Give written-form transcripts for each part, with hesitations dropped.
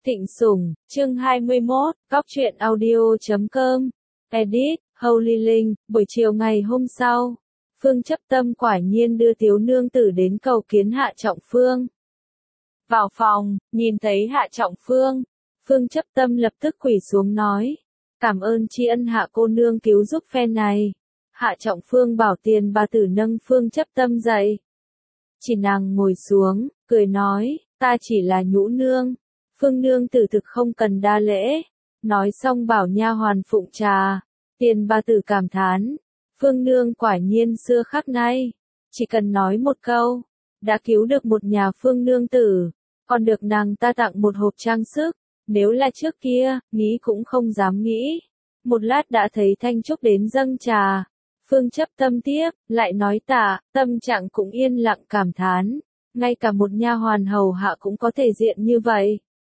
Thịnh Sủng, chương 21, Cóc truyện audio.com, edit, Holy Linh, buổi chiều ngày hôm sau, Phương Chấp Tâm quả nhiên đưa Tiếu Nương Tử đến cầu kiến Hạ Trọng Phương. Vào phòng, nhìn thấy Hạ Trọng Phương, Phương Chấp Tâm lập tức quỳ xuống nói, cảm ơn tri ân Hạ cô nương cứu giúp phe này. Hạ Trọng Phương bảo Tiền bà tử nâng Phương Chấp Tâm dậy. Chỉ nàng ngồi xuống, cười nói, ta chỉ là nhũ nương. Phương nương tử thực không cần đa lễ. Nói xong bảo nha hoàn phụng trà. Tiền bà tử cảm thán, Phương nương quả nhiên xưa khắc nay, chỉ cần nói một câu, đã cứu được một nhà Phương nương tử, còn được nàng ta tặng một hộp trang sức. Nếu là trước kia, nghĩ cũng không dám nghĩ. Một lát đã thấy Thanh Trúc đến dâng trà. Phương Chấp Tâm tiếp, lại nói tạ, tâm trạng cũng yên lặng cảm thán, ngay cả một nha hoàn hầu hạ cũng có thể diện như vậy.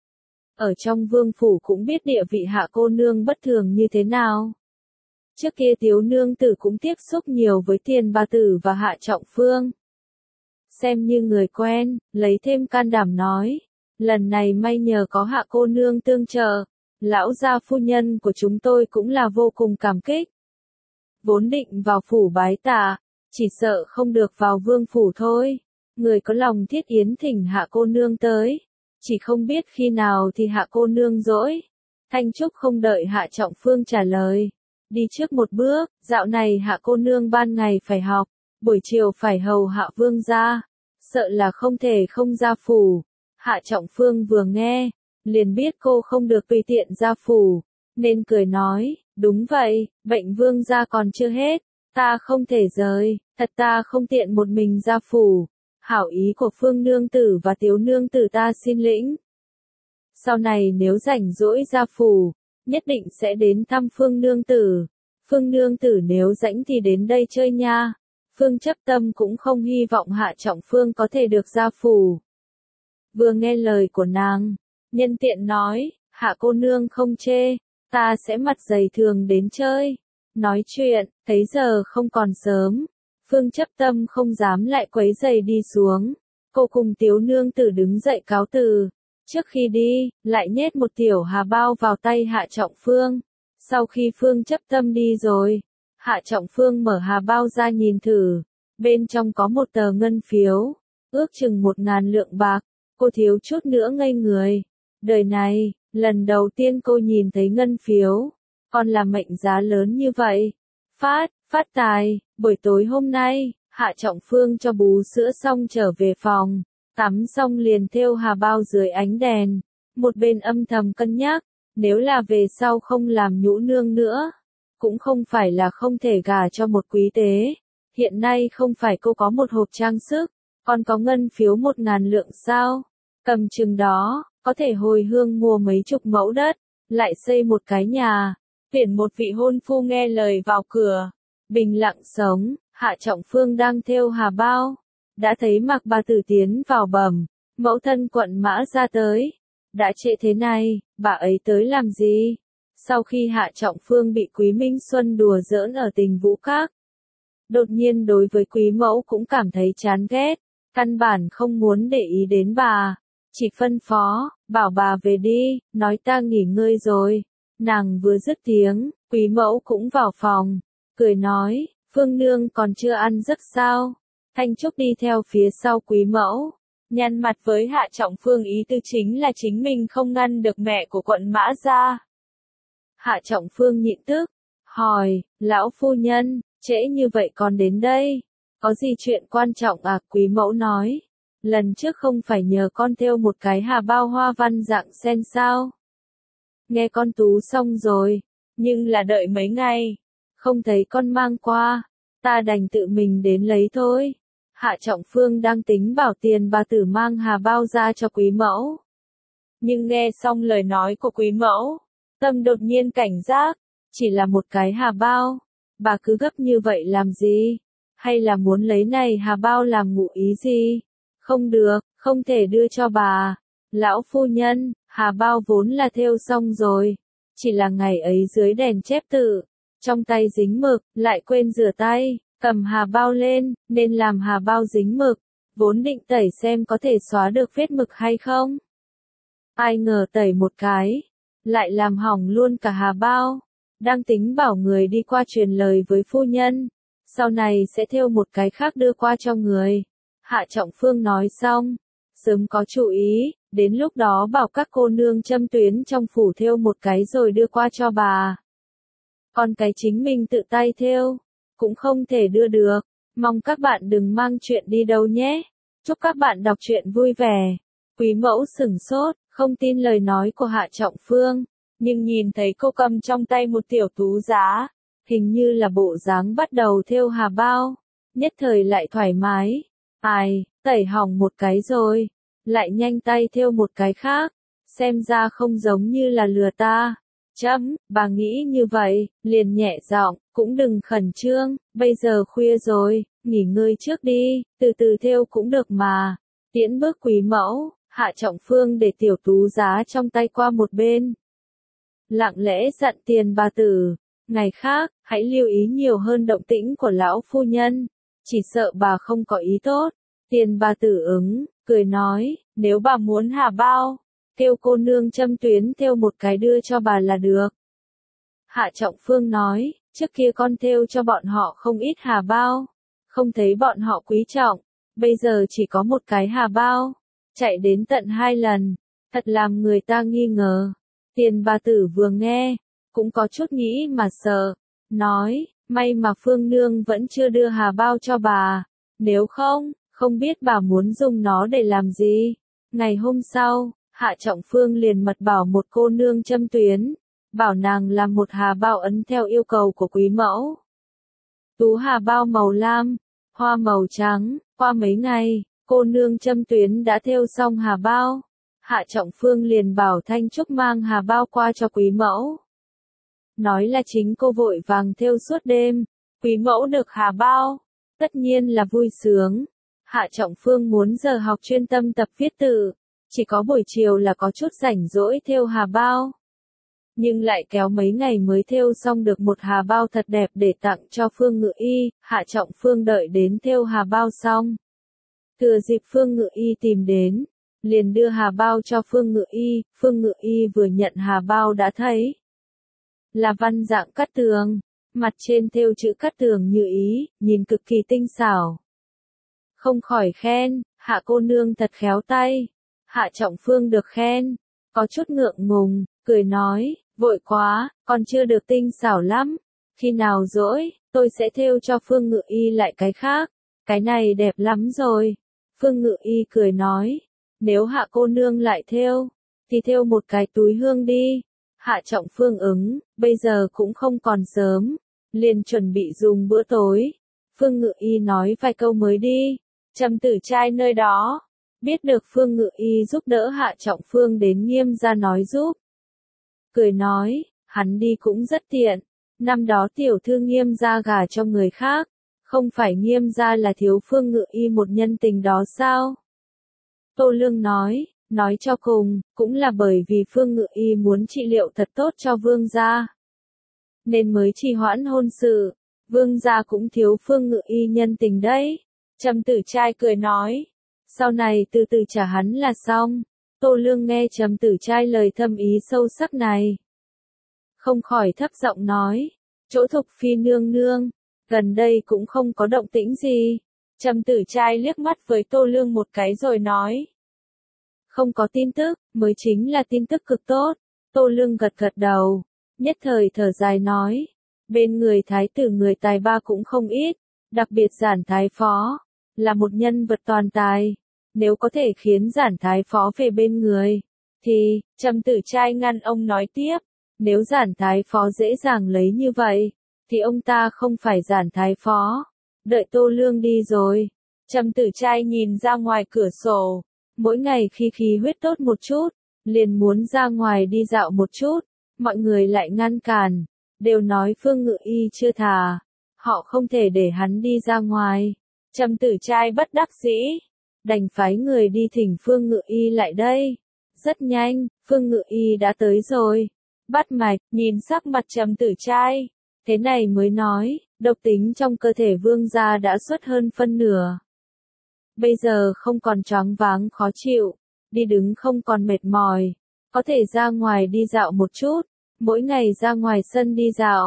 Ở trong vương phủ cũng biết địa vị Hạ cô nương bất thường như thế nào. Trước kia Tiếu Nương Tử cũng tiếp xúc nhiều với Tiền bà tử và Hạ Trọng Phương. Xem như người quen, lấy thêm can đảm nói, lần này may nhờ có Hạ cô nương tương trợ, lão gia phu nhân của chúng tôi cũng là vô cùng cảm kích. Vốn định vào phủ bái tạ, chỉ sợ không được vào vương phủ thôi. Người có lòng thiết yến thỉnh Hạ cô nương tới, chỉ không biết khi nào thì Hạ cô nương dỗi. Thanh Trúc không đợi Hạ Trọng Phương trả lời, đi trước một bước, dạo này Hạ cô nương ban ngày phải học, buổi chiều phải hầu hạ vương gia, sợ là không thể không ra phủ. Hạ Trọng Phương vừa nghe, liền biết cô không được tùy tiện ra phủ, nên cười nói, đúng vậy, bệnh vương gia còn chưa hết, ta không thể rời, thật ta không tiện một mình ra phủ. Hảo ý của Phương nương tử và Tiếu nương tử ta xin lĩnh. Sau này nếu rảnh rỗi ra phủ, nhất định sẽ đến thăm Phương nương tử. Phương nương tử nếu rảnh thì đến đây chơi nha. Phương Chấp Tâm cũng không hy vọng Hạ Trọng Phương có thể được ra phủ. Vừa nghe lời của nàng, nhân tiện nói, Hạ cô nương không chê, ta sẽ mặt dày thường đến chơi. Nói chuyện, thấy giờ không còn sớm. Phương Chấp Tâm không dám lại quấy giày đi xuống. Cô cùng Tiếu Nương Tử đứng dậy cáo từ. Trước khi đi, lại nhét một tiểu hà bao vào tay Hạ Trọng Phương. Sau khi Phương Chấp Tâm đi rồi, Hạ Trọng Phương mở hà bao ra nhìn thử. Bên trong có một tờ ngân phiếu, ước chừng 1.000 lượng bạc. Cô thiếu chút nữa ngây người. Đời này, lần đầu tiên cô nhìn thấy ngân phiếu, còn là mệnh giá lớn như vậy. Phát tài, buổi tối hôm nay, Hạ Trọng Phương cho bú sữa xong trở về phòng, tắm xong liền thêu hà bao dưới ánh đèn, một bên âm thầm cân nhắc, nếu là về sau không làm nhũ nương nữa, cũng không phải là không thể gả cho một quý tế. Hiện nay không phải cô có một hộp trang sức, còn có ngân phiếu 1.000 lượng sao, cầm chừng đó, có thể hồi hương mua mấy chục mẫu đất, lại xây một cái nhà, tuyển một vị hôn phu nghe lời vào cửa. Bình lặng sống, Hạ Trọng Phương đang thêu hà bao, đã thấy Mạc bà tử tiến vào bẩm, mẫu thân Quận Mã ra tới. Đã trễ thế này, bà ấy tới làm gì? Sau khi Hạ Trọng Phương bị Quý Minh Xuân đùa giỡn ở Tình Vũ Các, đột nhiên đối với Quý mẫu cũng cảm thấy chán ghét, căn bản không muốn để ý đến bà, chỉ phân phó, bảo bà về đi, nói ta nghỉ ngơi rồi. Nàng vừa dứt tiếng, Quý mẫu cũng vào phòng, cười nói, Phương nương còn chưa ăn giấc sao? Thanh Trúc đi theo phía sau Quý mẫu, nhăn mặt với Hạ Trọng Phương ý tư chính là chính mình không ngăn được mẹ của Quận Mã ra. Hạ Trọng Phương nhịn tức, hỏi, lão phu nhân, trễ như vậy còn đến đây, có gì chuyện quan trọng à? Quý mẫu nói, lần trước không phải nhờ con thêu một cái hà bao hoa văn dạng sen sao? Nghe con tú xong rồi, nhưng là đợi mấy ngày, không thấy con mang qua, ta đành tự mình đến lấy thôi. Hạ Trọng Phương đang tính bảo Tiền bà tử mang hà bao ra cho Quý mẫu. Nhưng nghe xong lời nói của Quý mẫu, tâm đột nhiên cảnh giác, chỉ là một cái hà bao, bà cứ gấp như vậy làm gì? Hay là muốn lấy này hà bao làm ngụ ý gì? Không được, không thể đưa cho bà. Lão phu nhân, hà bao vốn là thêu xong rồi, chỉ là ngày ấy dưới đèn chép tự, trong tay dính mực, lại quên rửa tay, cầm hà bao lên, nên làm hà bao dính mực, vốn định tẩy xem có thể xóa được vết mực hay không. Ai ngờ tẩy một cái, lại làm hỏng luôn cả hà bao. Đang tính bảo người đi qua truyền lời với phu nhân, sau này sẽ thêu một cái khác đưa qua cho người. Hạ Trọng Phương nói xong, sớm có chủ ý, đến lúc đó bảo các cô nương châm tuyến trong phủ thêu một cái rồi đưa qua cho bà. Còn cái chính mình tự tay thêu, cũng không thể đưa được. Mong các bạn đừng mang chuyện đi đâu nhé. Chúc các bạn đọc truyện vui vẻ. Quý mẫu sửng sốt, không tin lời nói của Hạ Trọng Phương, nhưng nhìn thấy cô cầm trong tay một tiểu tú giá, hình như là bộ dáng bắt đầu thêu hà bao, nhất thời lại thoải mái. Ai, tẩy hỏng một cái rồi, lại nhanh tay thêu một cái khác, xem ra không giống như là lừa ta. Chấm, bà nghĩ như vậy, liền nhẹ giọng, cũng đừng khẩn trương, bây giờ khuya rồi, nghỉ ngơi trước đi, từ từ thêu cũng được mà. Tiễn bước quý mẫu, Hạ Trọng Phương để tiểu tú giá trong tay qua một bên. Lặng lẽ dặn Tiền bà tử, ngày khác, hãy lưu ý nhiều hơn động tĩnh của lão phu nhân, chỉ sợ bà không có ý tốt. Tiền bà tử ứng, cười nói, nếu bà muốn hà bao, kêu cô nương châm tuyến thêu một cái đưa cho bà là được. Hạ Trọng Phương nói, trước kia con thêu cho bọn họ không ít hà bao, không thấy bọn họ quý trọng, bây giờ chỉ có một cái hà bao, chạy đến tận 2 lần, thật làm người ta nghi ngờ. Tiền bà tử vừa nghe, cũng có chút nghĩ mà sợ, nói, may mà Phương Nương vẫn chưa đưa hà bao cho bà, nếu không, không biết bà muốn dùng nó để làm gì. Ngày hôm sau, Hạ Trọng Phương liền mật bảo một cô nương châm tuyến, bảo nàng làm một hà bao ấn theo yêu cầu của quý mẫu. Tú hà bao màu lam, hoa màu trắng, qua mấy ngày, cô nương châm tuyến đã thêu xong hà bao. Hạ Trọng Phương liền bảo Thanh Trúc mang hà bao qua cho quý mẫu. Nói là chính cô vội vàng thêu suốt đêm, quý mẫu được hà bao, tất nhiên là vui sướng. Hạ Trọng Phương muốn giờ học chuyên tâm tập viết tự, chỉ có buổi chiều là có chút rảnh rỗi thêu hà bao. Nhưng lại kéo mấy ngày mới thêu xong được một hà bao thật đẹp để tặng cho Phương Ngự Y. Hạ Trọng Phương đợi đến thêu hà bao xong, thừa dịp Phương Ngự Y tìm đến, liền đưa hà bao cho Phương Ngự Y. Phương Ngự Y vừa nhận hà bao đã thấy là văn dạng cát tường, mặt trên thêu chữ cát tường như ý, nhìn cực kỳ tinh xảo. Không khỏi khen, Hạ cô nương thật khéo tay. Hạ Trọng Phương được khen, có chút ngượng ngùng, cười nói, vội quá, còn chưa được tinh xảo lắm, khi nào rỗi, tôi sẽ thêu cho Phương Ngự Y lại cái khác, cái này đẹp lắm rồi. Phương Ngự Y cười nói, nếu Hạ cô nương lại thêu, thì thêu một cái túi hương đi. Hạ Trọng Phương ứng, bây giờ cũng không còn sớm, liền chuẩn bị dùng bữa tối. Phương Ngự Y nói vài câu mới đi. Trầm Tử Trai nơi đó, biết được Phương Ngự Y giúp đỡ Hạ Trọng Phương đến Nghiêm gia nói giúp. Cười nói, hắn đi cũng rất tiện, năm đó tiểu thư Nghiêm gia gả cho người khác, không phải Nghiêm gia là thiếu Phương Ngự Y một nhân tình đó sao? Tô Lương nói cho cùng, cũng là bởi vì Phương Ngự Y muốn trị liệu thật tốt cho Vương gia, nên mới trì hoãn hôn sự. Vương gia cũng thiếu Phương Ngự Y nhân tình đấy. Trầm Tử Trai cười nói, sau này từ từ trả hắn là xong. Tô Lương nghe Trầm Tử Trai lời thâm ý sâu sắc này, không khỏi thấp giọng nói, chỗ Thục Phi nương nương, gần đây cũng không có động tĩnh gì. Trầm Tử Trai liếc mắt với Tô Lương một cái rồi nói, không có tin tức, mới chính là tin tức cực tốt. Tô Lương gật gật đầu, nhất thời thở dài nói, bên người thái tử người tài ba cũng không ít, đặc biệt Giản Thái Phó, là một nhân vật toàn tài. Nếu có thể khiến Giản Thái Phó về bên người, thì, Trầm Tử Trai ngăn ông nói tiếp, nếu Giản Thái Phó dễ dàng lấy như vậy, thì ông ta không phải Giản Thái Phó. Đợi Tô Lương đi rồi, Trầm Tử Trai nhìn ra ngoài cửa sổ, mỗi ngày khi khí huyết tốt một chút, liền muốn ra ngoài đi dạo một chút, mọi người lại ngăn cản, đều nói Phương Ngự Y chưa thà, họ không thể để hắn đi ra ngoài. Trầm Tử Trai bất đắc dĩ, đành phái người đi thỉnh Phương Ngự Y lại đây. Rất nhanh, Phương Ngự Y đã tới rồi. Bắt mạch, nhìn sắc mặt Trầm Tử Trai, thế này mới nói, độc tính trong cơ thể Vương gia đã xuất hơn phân nửa. Bây giờ không còn choáng váng khó chịu, đi đứng không còn mệt mỏi, có thể ra ngoài đi dạo một chút, mỗi ngày ra ngoài sân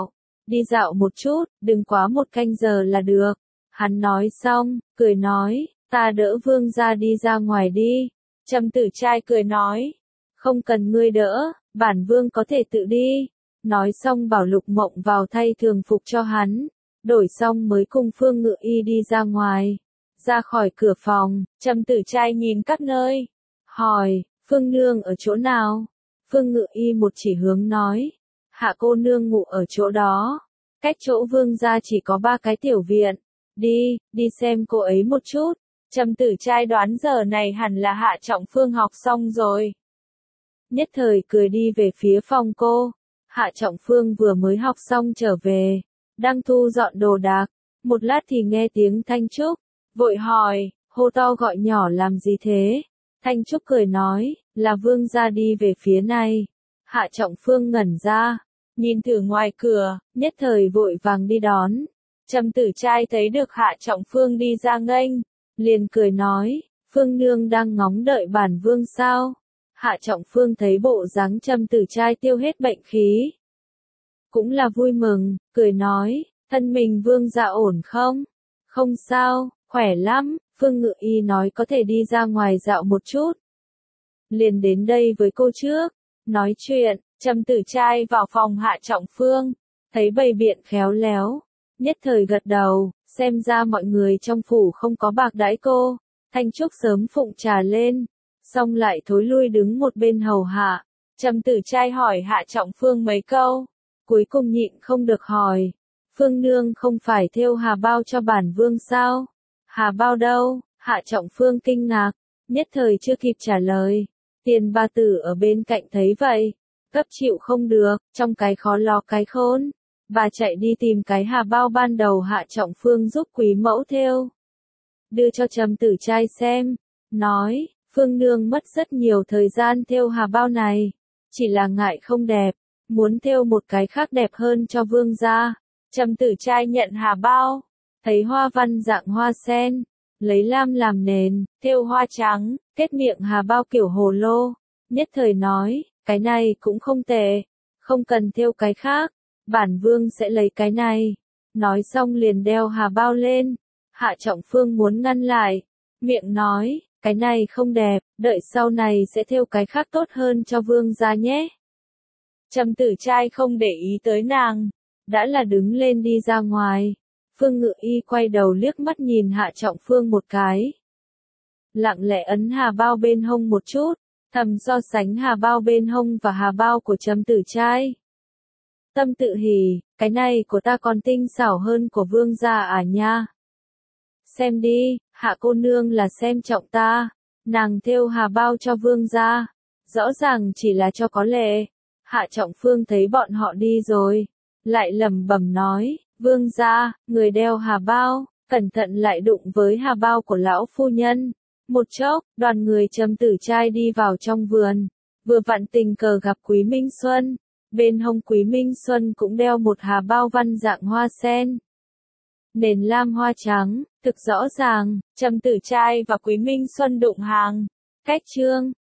đi dạo một chút, đừng quá 1 canh giờ là được. Hắn nói xong, cười nói, ta đỡ vương gia đi ra ngoài đi. Trầm Tử Trai cười nói, không cần ngươi đỡ, bản vương có thể tự đi. Nói xong bảo Lục Mộng vào thay thường phục cho hắn, đổi xong mới cùng Phương Ngự Y đi ra ngoài. Ra khỏi cửa phòng, Trầm Tử Trai nhìn các nơi, hỏi, Phương nương ở chỗ nào? Phương Ngự Y một chỉ hướng nói, Hạ cô nương ngủ ở chỗ đó, cách chỗ vương gia chỉ có 3 cái tiểu viện, đi xem cô ấy một chút. Trầm Tử Trai đoán giờ này hẳn là Hạ Trọng Phương học xong rồi. Nhất thời cười đi về phía phòng cô. Hạ Trọng Phương vừa mới học xong trở về, đang thu dọn đồ đạc, một lát thì nghe tiếng Thanh Trúc, vội hỏi, hô to gọi nhỏ làm gì thế? Thanh Trúc cười nói, là vương gia đi về phía này. Hạ Trọng Phương ngẩn ra, nhìn thử ngoài cửa, nhất thời vội vàng đi đón. Trầm Tử Trai thấy được Hạ Trọng Phương đi ra nghênh, liền cười nói, Phương nương đang ngóng đợi bản vương sao? Hạ Trọng Phương thấy bộ dáng Trầm Tử Trai tiêu hết bệnh khí, cũng là vui mừng, cười nói, thân mình vương gia ổn không? Không sao, khỏe lắm. Phương Ngự Y nói có thể đi ra ngoài dạo một chút, liền đến đây với cô trước. Nói chuyện, Trầm Tử Trai vào phòng Hạ Trọng Phương, thấy bày biện khéo léo, nhất thời gật đầu, xem ra mọi người trong phủ không có bạc đãi cô. Thanh Trúc sớm phụng trà lên, xong lại thối lui đứng một bên hầu hạ. Trầm Tử Trai hỏi Hạ Trọng Phương mấy câu, cuối cùng nhịn không được hỏi, Phương nương không phải thêu hà bao cho bản vương sao? Hà bao đâu? Hạ Trọng Phương kinh ngạc, nhất thời chưa kịp trả lời. Tiền bà tử ở bên cạnh thấy vậy, cấp chịu không được, trong cái khó lo cái khôn. Bà chạy đi tìm cái hà bao ban đầu Hạ Trọng Phương giúp quý mẫu thêu, đưa cho Trầm Tử Trai xem, nói, Phương nương mất rất nhiều thời gian thêu hà bao này, chỉ là ngại không đẹp, muốn thêu một cái khác đẹp hơn cho vương gia. Trầm Tử Trai nhận hà bao, thấy hoa văn dạng hoa sen, lấy lam làm nền, thêu hoa trắng, kết miệng hà bao kiểu hồ lô, nhất thời nói, cái này cũng không tệ, không cần thêu cái khác, bản vương sẽ lấy cái này. Nói xong liền đeo hà bao lên. Hạ Trọng Phương muốn ngăn lại, miệng nói, cái này không đẹp, đợi sau này sẽ thêu cái khác tốt hơn cho vương gia nhé. Trầm Tử Trai không để ý tới nàng, đã là đứng lên đi ra ngoài. Phương Ngự Y quay đầu liếc mắt nhìn Hạ Trọng Phương một cái, lặng lẽ ấn hà bao bên hông một chút, thầm so sánh hà bao bên hông và hà bao của Trầm Tử Trai. Tâm tự hỉ, cái này của ta còn tinh xảo hơn của vương gia à nha. Xem đi, Hạ cô nương là xem trọng ta, nàng thêu hà bao cho vương gia, rõ ràng chỉ là cho có lệ. Hạ Trọng Phương thấy bọn họ đi rồi, lại lẩm bẩm nói, vương gia, người đeo hà bao, cẩn thận lại đụng với hà bao của lão phu nhân. Một chốc, đoàn người Trầm Tử Trai đi vào trong vườn, vừa vặn tình cờ gặp Quý Minh Xuân, bên hông Quý Minh Xuân cũng đeo một hà bao văn dạng hoa sen, nền lam hoa trắng, thực rõ ràng, Trầm Tử Trai và Quý Minh Xuân đụng hàng, cách chương